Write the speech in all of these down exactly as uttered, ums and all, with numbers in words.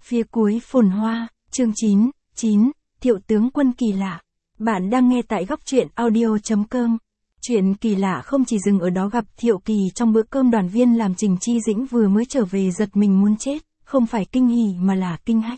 Phía cuối phồn hoa, chương chín, chín, Thiệu tướng quân kỳ lạ. Bạn đang nghe tại góc truyện audio chấm com. Chuyện kỳ lạ không chỉ dừng ở đó, gặp Thiệu Kỳ trong bữa cơm đoàn viên làm Trình Chi Dĩnh vừa mới trở về giật mình muốn chết, không phải kinh hỉ mà là kinh hách.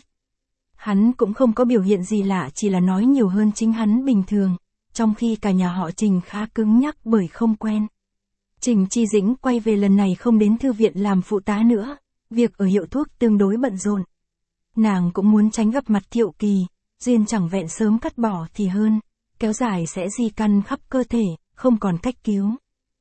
Hắn cũng không có biểu hiện gì lạ, chỉ là nói nhiều hơn chính hắn bình thường, trong khi cả nhà họ Trình khá cứng nhắc bởi không quen. Trình Chi Dĩnh quay về lần này không đến thư viện làm phụ tá nữa, việc ở hiệu thuốc tương đối bận rộn. Nàng cũng muốn tránh gặp mặt Thiệu Kỳ, duyên chẳng vẹn sớm cắt bỏ thì hơn, kéo dài sẽ di căn khắp cơ thể, không còn cách cứu.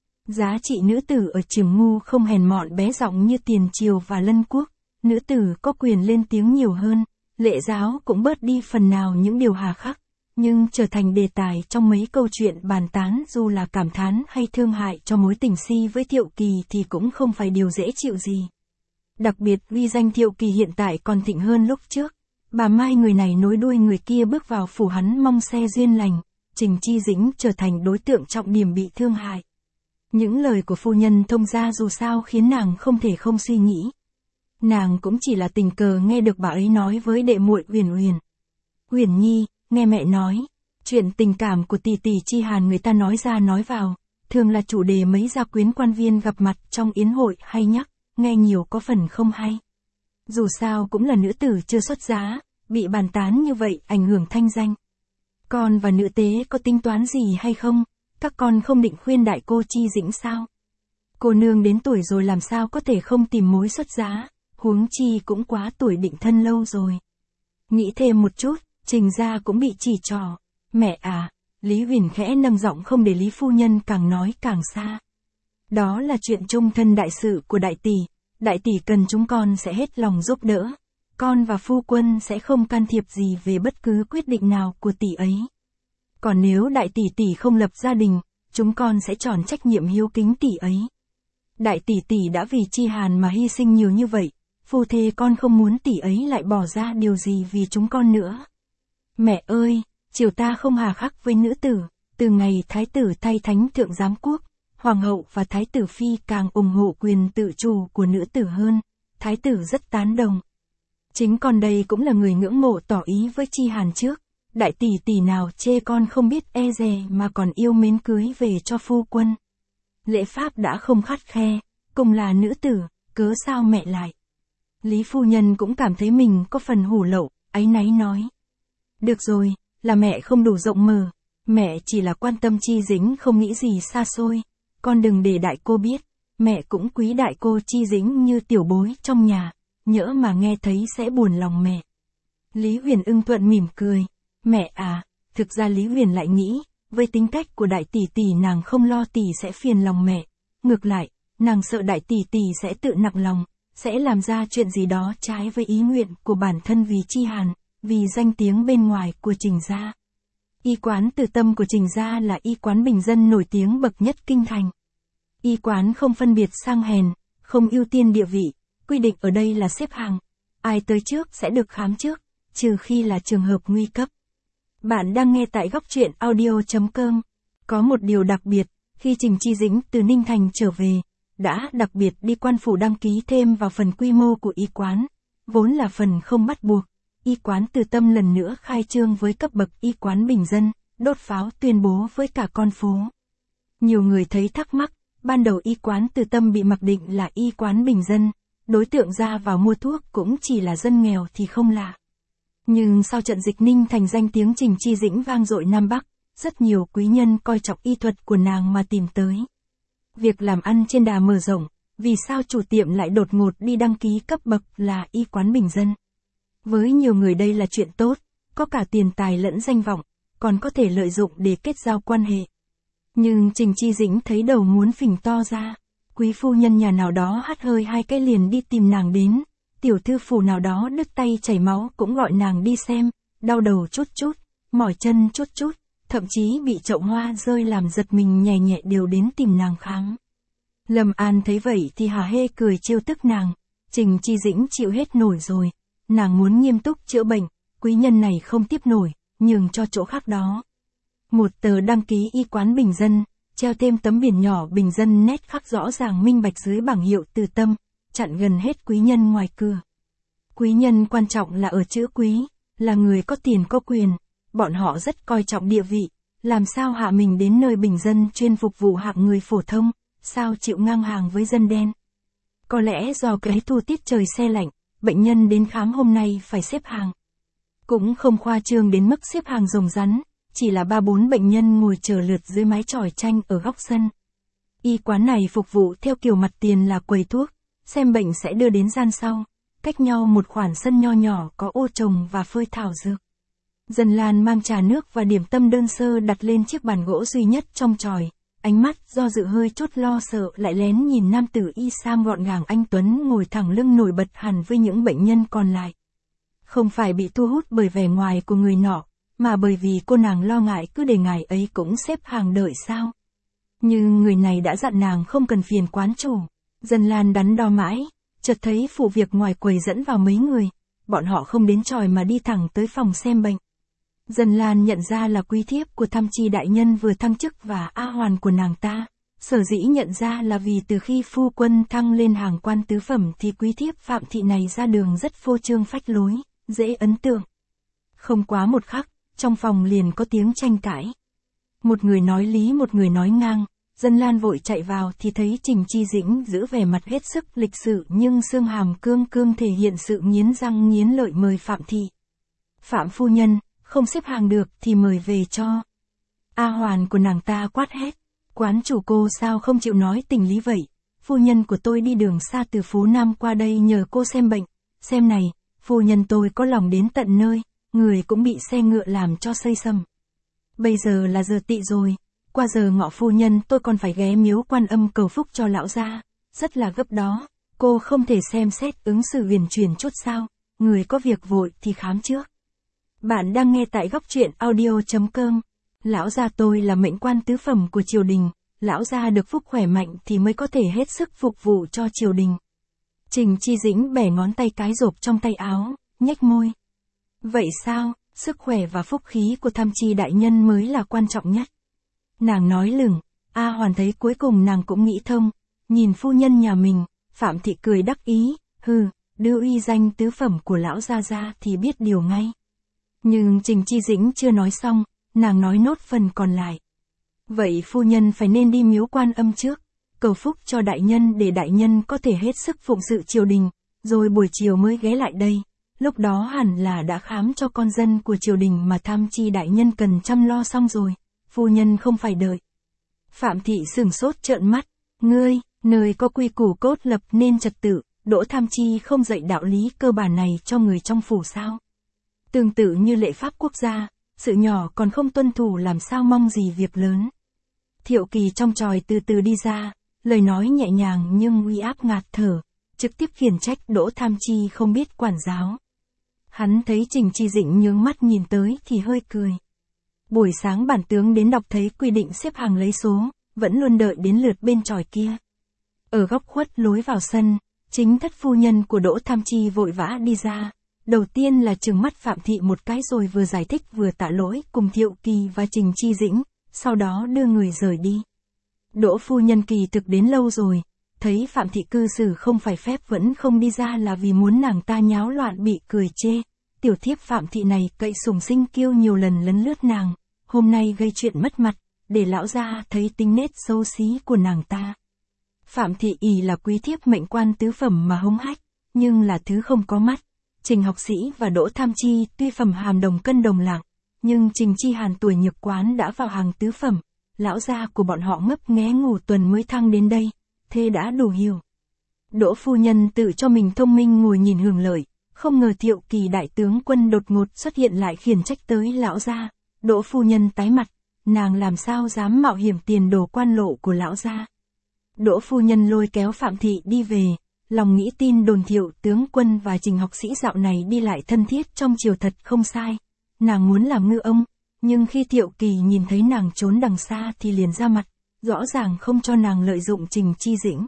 Giá trị nữ tử ở Trường Ngu không hèn mọn bé giọng như Tiền Triều và Lân Quốc, nữ tử có quyền lên tiếng nhiều hơn, lệ giáo cũng bớt đi phần nào những điều hà khắc, nhưng trở thành đề tài trong mấy câu chuyện bàn tán, dù là cảm thán hay thương hại cho mối tình si với Thiệu Kỳ thì cũng không phải điều dễ chịu gì. Đặc biệt uy danh Thiệu Kỳ hiện tại còn thịnh hơn lúc trước. Bà Mai người này nối đuôi người kia bước vào phủ hắn mong xe duyên lành, Trình Chi Dĩnh trở thành đối tượng trọng điểm bị thương hại. Những lời của phu nhân thông gia dù sao khiến nàng không thể không suy nghĩ. Nàng cũng chỉ là tình cờ nghe được bà ấy nói với đệ muội Uyển Uyển. Uyển Nhi, nghe mẹ nói, chuyện tình cảm của tỷ tỷ Chi Hàn người ta nói ra nói vào, thường là chủ đề mấy gia quyến quan viên gặp mặt trong yến hội hay nhắc, nghe nhiều có phần không hay. Dù sao cũng là nữ tử chưa xuất giá, bị bàn tán như vậy ảnh hưởng thanh danh. Con và nữ tế có tính toán gì hay không? Các con không định khuyên đại cô Chi Dĩnh sao? Cô nương đến tuổi rồi làm sao có thể không tìm mối xuất giá, huống chi cũng quá tuổi định thân lâu rồi. Nghĩ thêm một chút, Trình gia cũng bị chỉ trỏ. Mẹ à, Lý Huyền khẽ nâng giọng không để Lý phu nhân càng nói càng xa. Đó là chuyện chung thân đại sự của đại tỷ, đại tỷ cần chúng con sẽ hết lòng giúp đỡ. Con và phu quân sẽ không can thiệp gì về bất cứ quyết định nào của tỷ ấy. Còn nếu đại tỷ tỷ không lập gia đình, chúng con sẽ tròn trách nhiệm hiếu kính tỷ ấy. Đại tỷ tỷ đã vì Chi Hàn mà hy sinh nhiều như vậy, phu thê con không muốn tỷ ấy lại bỏ ra điều gì vì chúng con nữa. Mẹ ơi, triều ta không hà khắc với nữ tử, từ ngày thái tử thay thánh thượng giám quốc, hoàng hậu và thái tử phi càng ủng hộ quyền tự chủ của nữ tử hơn, thái tử rất tán đồng. Chính con đây cũng là người ngưỡng mộ tỏ ý với Chi Hàn trước, đại tỷ tỷ nào chê con không biết e dè mà còn yêu mến cưới về cho phu quân. Lễ pháp đã không khắt khe, cùng là nữ tử, cớ sao mẹ lại. Lý phu nhân cũng cảm thấy mình có phần hủ lậu, áy náy nói. Được rồi, là mẹ không đủ rộng mở, mẹ chỉ là quan tâm Chi Dĩnh không nghĩ gì xa xôi, con đừng để đại cô biết, mẹ cũng quý đại cô Chi Dĩnh như tiểu bối trong nhà. Nhỡ mà nghe thấy sẽ buồn lòng mẹ. Lý Huyền ưng thuận mỉm cười. Mẹ à, thực ra Lý Huyền lại nghĩ, với tính cách của đại tỷ tỷ nàng không lo tỷ sẽ phiền lòng mẹ. Ngược lại, nàng sợ đại tỷ tỷ sẽ tự nặng lòng, sẽ làm ra chuyện gì đó trái với ý nguyện của bản thân vì Chi Hàn, vì danh tiếng bên ngoài của Trình gia. Y quán Từ Tâm của Trình gia là y quán bình dân nổi tiếng bậc nhất kinh thành. Y quán không phân biệt sang hèn, không ưu tiên địa vị. Quy định ở đây là xếp hàng, ai tới trước sẽ được khám trước, trừ khi là trường hợp nguy cấp. Bạn đang nghe tại góc truyện audio chấm com. Có một điều đặc biệt, khi Trình Chi Dĩnh từ Ninh Thành trở về, đã đặc biệt đi quan phủ đăng ký thêm vào phần quy mô của y quán, vốn là phần không bắt buộc. Y quán Từ Tâm lần nữa khai trương với cấp bậc y quán bình dân, đốt pháo tuyên bố với cả con phố. Nhiều người thấy thắc mắc, ban đầu y quán Từ Tâm bị mặc định là y quán bình dân. Đối tượng ra vào mua thuốc cũng chỉ là dân nghèo thì không lạ. Nhưng sau trận dịch Ninh Thành danh tiếng Trình Chi Dĩnh vang dội Nam Bắc, rất nhiều quý nhân coi trọng y thuật của nàng mà tìm tới. Việc làm ăn trên đà mở rộng, vì sao chủ tiệm lại đột ngột đi đăng ký cấp bậc là y quán bình dân? Với nhiều người đây là chuyện tốt, có cả tiền tài lẫn danh vọng, còn có thể lợi dụng để kết giao quan hệ. Nhưng Trình Chi Dĩnh thấy đầu muốn phình to ra. Quý phu nhân nhà nào đó hắt hơi hai cái liền đi tìm nàng đến, tiểu thư phủ nào đó đứt tay chảy máu cũng gọi nàng đi xem, đau đầu chút chút, mỏi chân chút chút, thậm chí bị chậu hoa rơi làm giật mình nhẹ nhẹ đều đến tìm nàng khám. Lâm An thấy vậy thì hả hê cười trêu tức nàng, Trình Chi Dĩnh chịu hết nổi rồi, nàng muốn nghiêm túc chữa bệnh, quý nhân này không tiếp nổi, nhường cho chỗ khác đó. Một tờ đăng ký y quán bình dân, treo thêm tấm biển nhỏ bình dân nét khắc rõ ràng minh bạch dưới bảng hiệu Từ Tâm, chặn gần hết quý nhân ngoài cửa. Quý nhân quan trọng là ở chữ quý, là người có tiền có quyền, bọn họ rất coi trọng địa vị, làm sao hạ mình đến nơi bình dân chuyên phục vụ hạng người phổ thông, sao chịu ngang hàng với dân đen. Có lẽ do cái thu tiết trời se lạnh, bệnh nhân đến khám hôm nay phải xếp hàng. Cũng không khoa trương đến mức xếp hàng rồng rắn, chỉ là ba bốn bệnh nhân ngồi chờ lượt dưới mái chòi tranh ở góc sân. Y quán này phục vụ theo kiểu mặt tiền là quầy thuốc, xem bệnh sẽ đưa đến gian sau, cách nhau một khoảng sân nho nhỏ có ô trồng và phơi thảo dược. Dân Lan mang trà nước và điểm tâm đơn sơ đặt lên chiếc bàn gỗ duy nhất trong chòi, ánh mắt do dự hơi chút lo sợ lại lén nhìn nam tử y sam gọn gàng anh tuấn ngồi thẳng lưng nổi bật hẳn với những bệnh nhân còn lại. Không phải bị thu hút bởi vẻ ngoài của người nọ, mà bởi vì cô nàng lo ngại cứ để ngài ấy cũng xếp hàng đợi sao. Nhưng người này đã dặn nàng không cần phiền quán chủ. Dân Lan đắn đo mãi, chợt thấy phụ việc ngoài quầy dẫn vào mấy người, bọn họ không đến chòi mà đi thẳng tới phòng xem bệnh. Dân Lan nhận ra là quý thiếp của Tham Chi đại nhân vừa thăng chức và A Hoàn của nàng ta. Sở dĩ nhận ra là vì từ khi phu quân thăng lên hàng quan tứ phẩm thì quý thiếp Phạm Thị này ra đường rất phô trương phách lối, dễ ấn tượng. Không quá một khắc, trong phòng liền có tiếng tranh cãi. Một người nói lý một người nói ngang, Dân Lan vội chạy vào thì thấy Trình Chi Dĩnh giữ vẻ mặt hết sức lịch sự nhưng xương hàm cương cương thể hiện sự nghiến răng nghiến lợi mời Phạm Thị. Phạm phu nhân, không xếp hàng được thì mời về cho. A Hoàn của nàng ta quát hét, quán chủ cô sao không chịu nói tình lý vậy, phu nhân của tôi đi đường xa từ phố Nam qua đây nhờ cô xem bệnh, xem này, phu nhân tôi có lòng đến tận nơi, người cũng bị xe ngựa làm cho xây sầm. Bây giờ là giờ tỵ rồi, qua giờ ngọ phu nhân tôi còn phải ghé miếu Quan Âm cầu phúc cho lão gia, rất là gấp đó, cô không thể xem xét ứng xử huyền chuyển chút sao, người có việc vội thì khám trước. Bạn đang nghe tại góc truyện audio chấm com. Lão gia tôi là mệnh quan tứ phẩm của triều đình, lão gia được phúc khỏe mạnh thì mới có thể hết sức phục vụ cho triều đình. Trình Chi Dĩnh bẻ ngón tay cái rộp trong tay áo, nhếch môi. Vậy sao, sức khỏe và phúc khí của Tham Chi đại nhân mới là quan trọng nhất. Nàng nói lửng, A Hoàn thấy cuối cùng nàng cũng nghĩ thông, nhìn phu nhân nhà mình, Phạm Thị cười đắc ý, hừ, đưa uy danh tứ phẩm của lão gia ra thì biết điều ngay. Nhưng Trình Chi Dĩnh chưa nói xong, nàng nói nốt phần còn lại. Vậy phu nhân phải nên đi miếu Quan Âm trước, cầu phúc cho đại nhân để đại nhân có thể hết sức phụng sự triều đình, rồi buổi chiều mới ghé lại đây, lúc đó hẳn là đã khám cho con dân của triều đình mà Tham Chi đại nhân cần chăm lo xong rồi, phu nhân không phải đợi. Phạm Thị sửng sốt trợn mắt, ngươi, nơi có quy củ cốt lập nên trật tự, Đỗ Tham Chi không dạy đạo lý cơ bản này cho người trong phủ sao? Tương tự như lệ pháp quốc gia, sự nhỏ còn không tuân thủ làm sao mong gì việc lớn. Thiệu Kỳ trong chòi từ từ đi ra, lời nói nhẹ nhàng nhưng uy áp ngạt thở, trực tiếp khiển trách Đỗ Tham Chi không biết quản giáo. Hắn thấy Trình Chi Dĩnh nhướng mắt nhìn tới thì hơi cười. Buổi sáng bản tướng đến đọc thấy quy định xếp hàng lấy số, vẫn luôn đợi đến lượt bên chòi kia. Ở góc khuất lối vào sân, chính thất phu nhân của Đỗ Tham Chi vội vã đi ra. Đầu tiên là trừng mắt Phạm Thị một cái rồi vừa giải thích vừa tạ lỗi cùng Thiệu Kỳ và Trình Chi Dĩnh, sau đó đưa người rời đi. Đỗ phu nhân kỳ thực đến lâu rồi, thấy Phạm Thị cư xử không phải phép vẫn không đi ra là vì muốn nàng ta nháo loạn bị cười chê. Tiểu thiếp Phạm Thị này cậy sùng sinh kiêu nhiều lần lấn lướt nàng, hôm nay gây chuyện mất mặt, để lão gia thấy tính nết xấu xí của nàng ta. Phạm Thị ỷ là quý thiếp mệnh quan tứ phẩm mà hống hách, nhưng là thứ không có mắt. Trình Học Sĩ và Đỗ Tham Chi tuy phẩm hàm đồng cân đồng lạng, nhưng Trình Chi Hàn tuổi nhược quán đã vào hàng tứ phẩm, lão gia của bọn họ ngấp nghé ngủ tuần mới thăng đến đây, thế đã đủ hiểu. Đỗ phu nhân tự cho mình thông minh ngồi nhìn hưởng lợi, không ngờ Thiệu Kỳ đại tướng quân đột ngột xuất hiện lại khiển trách tới lão gia. Đỗ phu nhân tái mặt, nàng làm sao dám mạo hiểm tiền đồ quan lộ của lão gia. Đỗ phu nhân lôi kéo Phạm Thị đi về. Lòng nghĩ tin đồn Thiệu tướng quân và Trình Học Sĩ dạo này đi lại thân thiết trong triều thật không sai. Nàng muốn làm ngư ông, nhưng khi Thiệu Kỳ nhìn thấy nàng trốn đằng xa thì liền ra mặt, rõ ràng không cho nàng lợi dụng Trình Chi Dĩnh.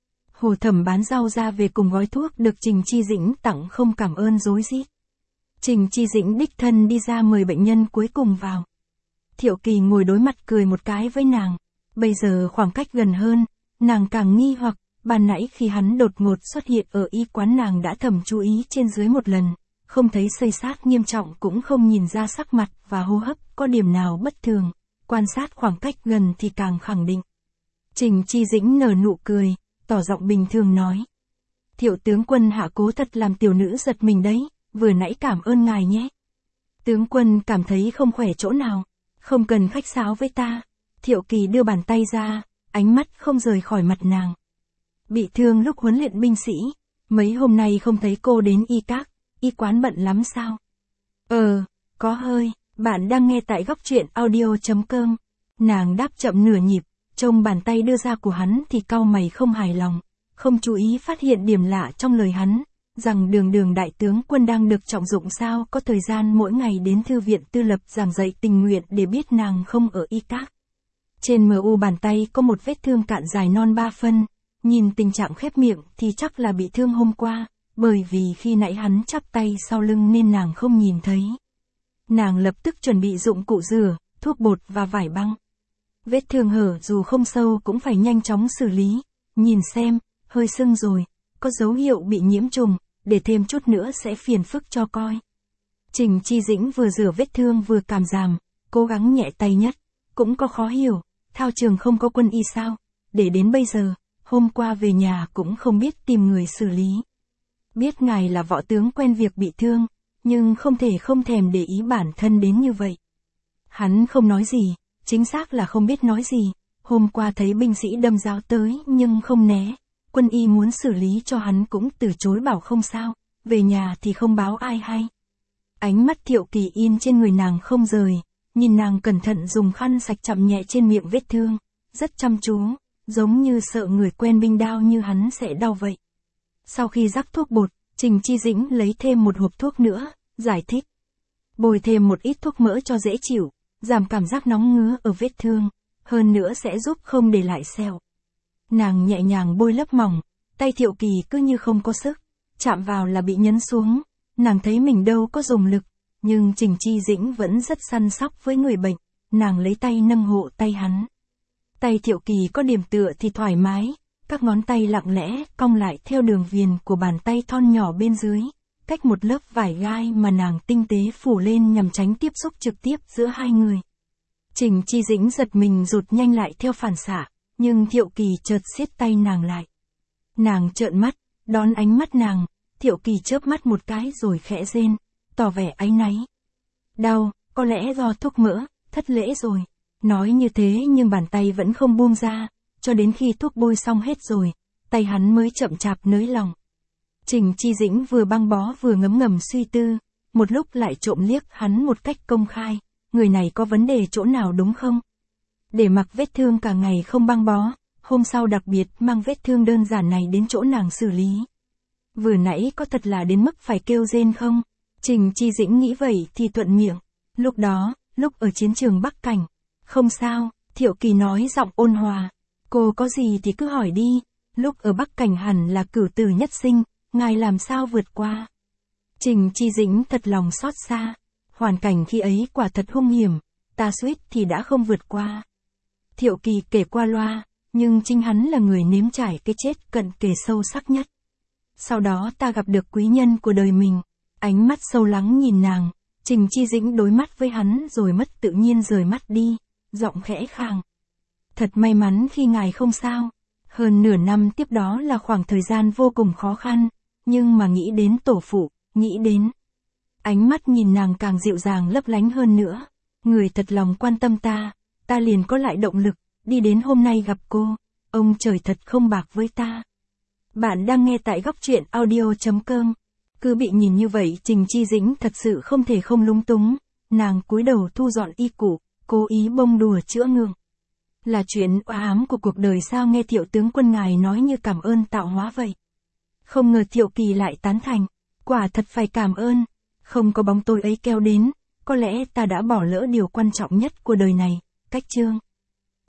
Hồ Thẩm bán rau ra về cùng gói thuốc được Trình Chi Dĩnh tặng không cảm ơn rối rít. Trình Chi Dĩnh đích thân đi ra mời bệnh nhân cuối cùng vào. Thiệu Kỳ ngồi đối mặt cười một cái với nàng, bây giờ khoảng cách gần hơn, nàng càng nghi hoặc. ban nãy khi hắn đột ngột xuất hiện ở y quán nàng đã thầm chú ý trên dưới một lần, không thấy xây sát nghiêm trọng cũng không nhìn ra sắc mặt và hô hấp có điểm nào bất thường, quan sát khoảng cách gần thì càng khẳng định. Trình Chi Dĩnh nở nụ cười, tỏ giọng bình thường nói. Thiệu tướng quân hạ cố thật làm tiểu nữ giật mình đấy, vừa nãy cảm ơn ngài nhé. Tướng quân cảm thấy không khỏe chỗ nào, không cần khách sáo với ta. Thiệu Kỳ đưa bàn tay ra, ánh mắt không rời khỏi mặt nàng. Bị thương lúc huấn luyện binh sĩ, mấy hôm nay không thấy cô đến y các, y quán bận lắm sao? Ờ, có hơi, bạn đang nghe tại góc truyện audio chấm com. Nàng đáp chậm nửa nhịp, trông bàn tay đưa ra của hắn thì cau mày không hài lòng, không chú ý phát hiện điểm lạ trong lời hắn, rằng đường đường đại tướng quân đang được trọng dụng sao có thời gian mỗi ngày đến thư viện tư lập giảng dạy tình nguyện để biết nàng không ở y các. Trên mu bàn tay có một vết thương cạn dài non ba phân, nhìn tình trạng khép miệng thì chắc là bị thương hôm qua, bởi vì khi nãy hắn chắp tay sau lưng nên nàng không nhìn thấy. Nàng lập tức chuẩn bị dụng cụ rửa, thuốc bột và vải băng. Vết thương hở dù không sâu cũng phải nhanh chóng xử lý, nhìn xem, hơi sưng rồi, có dấu hiệu bị nhiễm trùng, để thêm chút nữa sẽ phiền phức cho coi. Trình Chi Dĩnh vừa rửa vết thương vừa cảm giảm, cố gắng nhẹ tay nhất, cũng có khó hiểu, thao trường không có quân y sao, để đến bây giờ, hôm qua về nhà cũng không biết tìm người xử lý. Biết ngài là võ tướng quen việc bị thương, nhưng không thể không thèm để ý bản thân đến như vậy. Hắn không nói gì, chính xác là không biết nói gì, hôm qua thấy binh sĩ đâm dao tới nhưng không né, quân y muốn xử lý cho hắn cũng từ chối bảo không sao, về nhà thì không báo ai hay. Ánh mắt Thiệu Kỳ in trên người nàng không rời, nhìn nàng cẩn thận dùng khăn sạch chậm nhẹ trên miệng vết thương, rất chăm chú, giống như sợ người quen binh đao như hắn sẽ đau vậy. Sau khi rắc thuốc bột, Trình Chi Dĩnh lấy thêm một hộp thuốc nữa, giải thích. Bồi thêm một ít thuốc mỡ cho dễ chịu, giảm cảm giác nóng ngứa ở vết thương, hơn nữa sẽ giúp không để lại sẹo. Nàng nhẹ nhàng bôi lớp mỏng, tay Thiệu Kỳ cứ như không có sức, chạm vào là bị nhấn xuống, nàng thấy mình đâu có dùng lực, nhưng Trình Chi Dĩnh vẫn rất săn sóc với người bệnh, nàng lấy tay nâng hộ tay hắn. Tay Thiệu Kỳ có điểm tựa thì thoải mái, các ngón tay lặng lẽ cong lại theo đường viền của bàn tay thon nhỏ bên dưới, cách một lớp vải gai mà nàng tinh tế phủ lên nhằm tránh tiếp xúc trực tiếp giữa hai người. Trình Chi Dĩnh giật mình rụt nhanh lại theo phản xạ, nhưng Thiệu Kỳ chợt siết tay nàng lại. Nàng trợn mắt, đón ánh mắt nàng, Thiệu Kỳ chớp mắt một cái rồi khẽ rên, tỏ vẻ áy náy. Đau, có lẽ do thuốc mỡ, thất lễ rồi. Nói như thế nhưng bàn tay vẫn không buông ra, cho đến khi thuốc bôi xong hết rồi, tay hắn mới chậm chạp nới lòng. Trình Chi Dĩnh vừa băng bó vừa ngấm ngầm suy tư, một lúc lại trộm liếc hắn một cách công khai, người này có vấn đề chỗ nào đúng không? Để mặc vết thương cả ngày không băng bó, hôm sau đặc biệt mang vết thương đơn giản này đến chỗ nàng xử lý. Vừa nãy có thật là đến mức phải kêu rên không? Trình Chi Dĩnh nghĩ vậy thì thuận miệng. Lúc đó, lúc ở chiến trường Bắc Cảnh. Không sao, Thiệu Kỳ nói giọng ôn hòa. Cô có gì thì cứ hỏi đi, lúc ở Bắc Cảnh hẳn là cửu tử nhất sinh, ngài làm sao vượt qua? Trình Chi Dĩnh thật lòng xót xa. Hoàn cảnh khi ấy quả thật hung hiểm, ta suýt thì đã không vượt qua. Thiệu Kỳ kể qua loa, nhưng chính hắn là người nếm trải cái chết cận kề sâu sắc nhất. Sau đó ta gặp được quý nhân của đời mình, ánh mắt sâu lắng nhìn nàng, Trình Chi Dĩnh đối mắt với hắn rồi mất tự nhiên rời mắt đi, giọng khẽ khàng. Thật may mắn khi ngài không sao, hơn nửa năm tiếp đó là khoảng thời gian vô cùng khó khăn, nhưng mà nghĩ đến tổ phụ, nghĩ đến. Ánh mắt nhìn nàng càng dịu dàng lấp lánh hơn nữa, người thật lòng quan tâm ta, ta liền có lại động lực, đi đến hôm nay gặp cô, ông trời thật không bạc với ta. Bạn đang nghe tại góc truyện audio chấm com. Cứ bị nhìn như vậy Trình Chi Dĩnh thật sự không thể không lúng túng, nàng cúi đầu thu dọn y cụ, cố ý bông đùa chữa ngượng. Là chuyện oa ám của cuộc đời sao nghe Thiệu tướng quân ngài nói như cảm ơn tạo hóa vậy. Không ngờ Thiệu Kỳ lại tán thành, quả thật phải cảm ơn, không có bóng tôi ấy kéo đến, có lẽ ta đã bỏ lỡ điều quan trọng nhất của đời này, cách chương.